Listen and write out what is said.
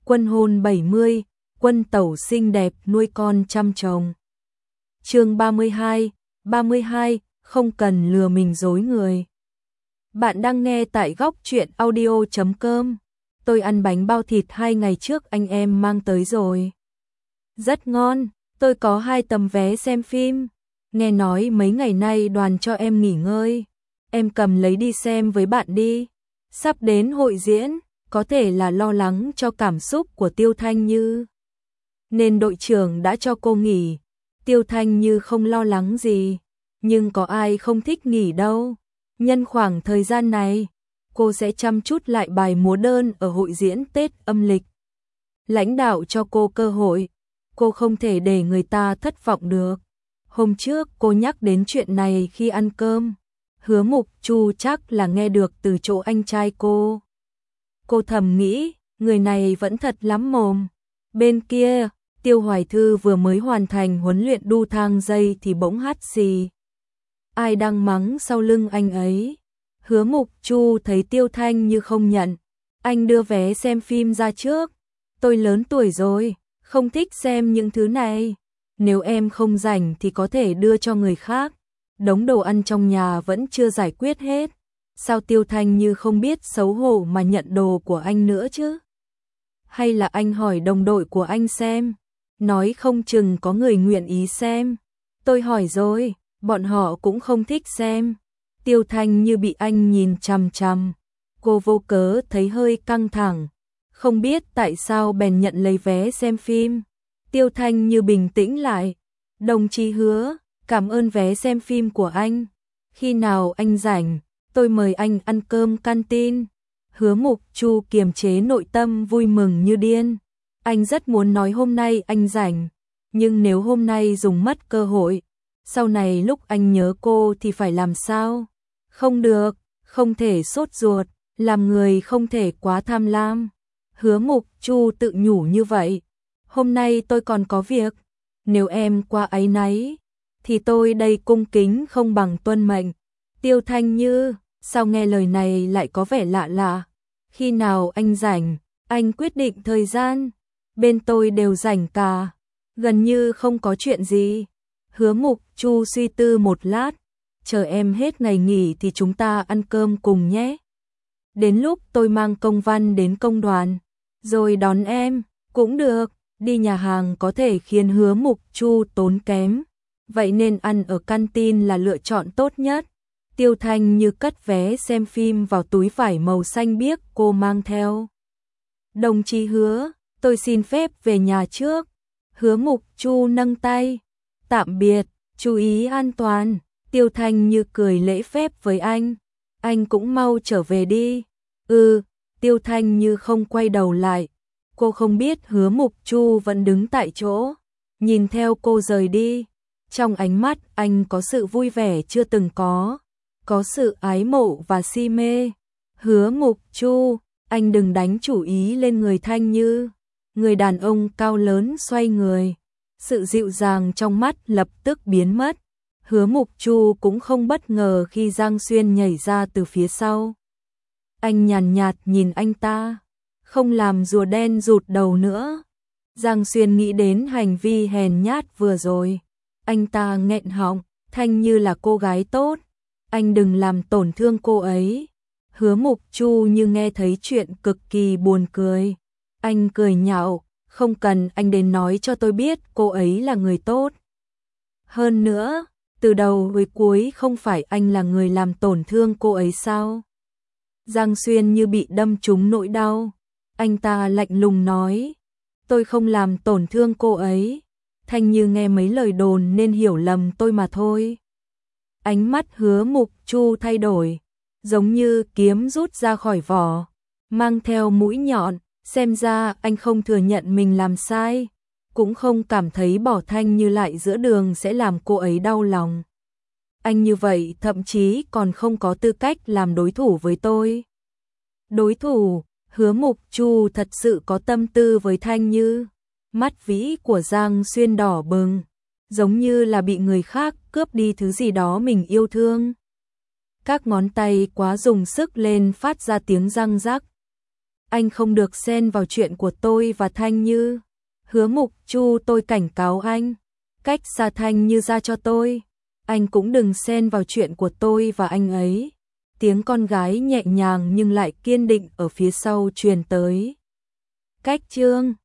Quân hôn 70, quân tẩu xinh đẹp nuôi con chăm chồng. Chương 32, không cần lừa mình dối người. Bạn đang nghe tại góc truyện audio.com. Tôi ăn bánh bao thịt 2 ngày trước anh em mang tới rồi. Rất ngon, tôi có 2 tấm vé xem phim. Nghe nói mấy ngày nay đoàn cho em nghỉ ngơi. Em cầm lấy đi xem với bạn đi. Sắp đến hội diễn, có thể là lo lắng cho cảm xúc của Tiêu Thanh Như, nên đội trưởng đã cho cô nghỉ. Tiêu Thanh Như không lo lắng gì, nhưng có ai không thích nghỉ đâu. Nhân khoảng thời gian này, cô sẽ chăm chút lại bài múa đơn ở hội diễn Tết âm lịch. Lãnh đạo cho cô cơ hội, cô không thể để người ta thất vọng được. Hôm trước cô nhắc đến chuyện này khi ăn cơm. Hứa Mục Chu chắc là nghe được từ chỗ anh trai cô. Cô thầm nghĩ, người này vẫn thật lắm mồm. Bên kia, Tiêu Hoài Thư vừa mới hoàn thành huấn luyện đu thang dây thì bỗng hắt xì. Ai đang mắng sau lưng anh ấy? Hứa Mục Chu thấy Tiêu Thanh Như không nhận. Anh đưa vé xem phim ra trước. Tôi lớn tuổi rồi, không thích xem những thứ này. Nếu em không rảnh thì có thể đưa cho người khác. Đống đồ ăn trong nhà vẫn chưa giải quyết hết. Sao Tiêu Thanh Như không biết xấu hổ mà nhận đồ của anh nữa chứ? Hay là anh hỏi đồng đội của anh xem, nói không chừng có người nguyện ý xem. Tôi hỏi rồi, bọn họ cũng không thích xem. Tiêu Thanh Như bị anh nhìn chằm chằm, cô vô cớ thấy hơi căng thẳng, không biết tại sao bèn nhận lấy vé xem phim. Tiêu Thanh Như bình tĩnh lại, đồng chí Hứa, cảm ơn vé xem phim của anh. Khi nào anh rảnh, tôi mời anh ăn cơm canteen. Hứa Mục Chu kiềm chế nội tâm vui mừng như điên. Anh rất muốn nói hôm nay anh rảnh, nhưng nếu hôm nay dùng mất cơ hội, sau này lúc anh nhớ cô thì phải làm sao? Không được, không thể sốt ruột, làm người không thể quá tham lam. Hứa Mục Chu tự nhủ như vậy. Hôm nay tôi còn có việc, nếu em qua áy náy, thì tôi đây cung kính không bằng tuân mệnh. Tiêu Thanh Như, sao nghe lời này lại có vẻ lạ lạ? Khi nào anh rảnh, anh quyết định thời gian. Bên tôi đều rảnh cả, gần như không có chuyện gì. Hứa Mục Chu suy tư một lát, chờ em hết ngày nghỉ thì chúng ta ăn cơm cùng nhé. Đến lúc tôi mang công văn đến công đoàn, rồi đón em, cũng được. Đi nhà hàng có thể khiến Hứa Mục Chu tốn kém, vậy nên ăn ở canteen là lựa chọn tốt nhất. Tiêu Thanh Như cất vé xem phim vào túi vải màu xanh biếc cô mang theo. Đồng chí Hứa, tôi xin phép về nhà trước. Hứa Mục Chu nâng tay. Tạm biệt, chú ý an toàn. Tiêu Thanh Như cười lễ phép với anh cũng mau trở về đi. Tiêu Thanh Như không quay đầu lại. Cô không biết Hứa Mục Chu vẫn đứng tại chỗ, nhìn theo cô rời đi. Trong ánh mắt anh có sự vui vẻ chưa từng có sự ái mộ và si mê. Hứa Mục Chu, anh đừng đánh chủ ý lên người Thanh Như. Người đàn ông cao lớn xoay người, sự dịu dàng trong mắt lập tức biến mất. Hứa Mục Chu cũng không bất ngờ khi Giang Xuyên nhảy ra từ phía sau. Anh nhàn nhạt nhìn anh ta, không làm rùa đen rụt đầu nữa. Giang Xuyên nghĩ đến hành vi hèn nhát vừa rồi. Anh ta nghẹn họng, Thanh Như là cô gái tốt, anh đừng làm tổn thương cô ấy. Hứa Mục Chu như nghe thấy chuyện cực kỳ buồn cười. Anh cười nhạo, không cần anh đến nói cho tôi biết cô ấy là người tốt. Hơn nữa, từ đầu tới cuối không phải anh là người làm tổn thương cô ấy sao? Giang Xuyên như bị đâm trúng nỗi đau. Anh ta lạnh lùng nói, tôi không làm tổn thương cô ấy. Thanh Như nghe mấy lời đồn nên hiểu lầm tôi mà thôi. Ánh mắt Hứa Mục Chu thay đổi, giống như kiếm rút ra khỏi vỏ, mang theo mũi nhọn. Xem ra anh không thừa nhận mình làm sai, cũng không cảm thấy bỏ Thanh Như lại giữa đường sẽ làm cô ấy đau lòng. Anh như vậy thậm chí còn không có tư cách làm đối thủ với tôi. Đối thủ? Hứa Mục Chu thật sự có tâm tư với Thanh Như. Mắt vĩ của Giang Xuyên đỏ bừng, giống như là bị người khác cướp đi thứ gì đó mình yêu thương. Các ngón tay quá dùng sức lên phát ra tiếng răng rắc. anh không được xen vào chuyện của tôi và Thanh Như. Hứa Mục Chu, tôi cảnh cáo anh, cách xa Thanh Như ra cho tôi. Anh cũng đừng xen vào chuyện của tôi và anh ấy. Tiếng con gái nhẹ nhàng nhưng lại kiên định ở phía sau truyền tới. Cách Chương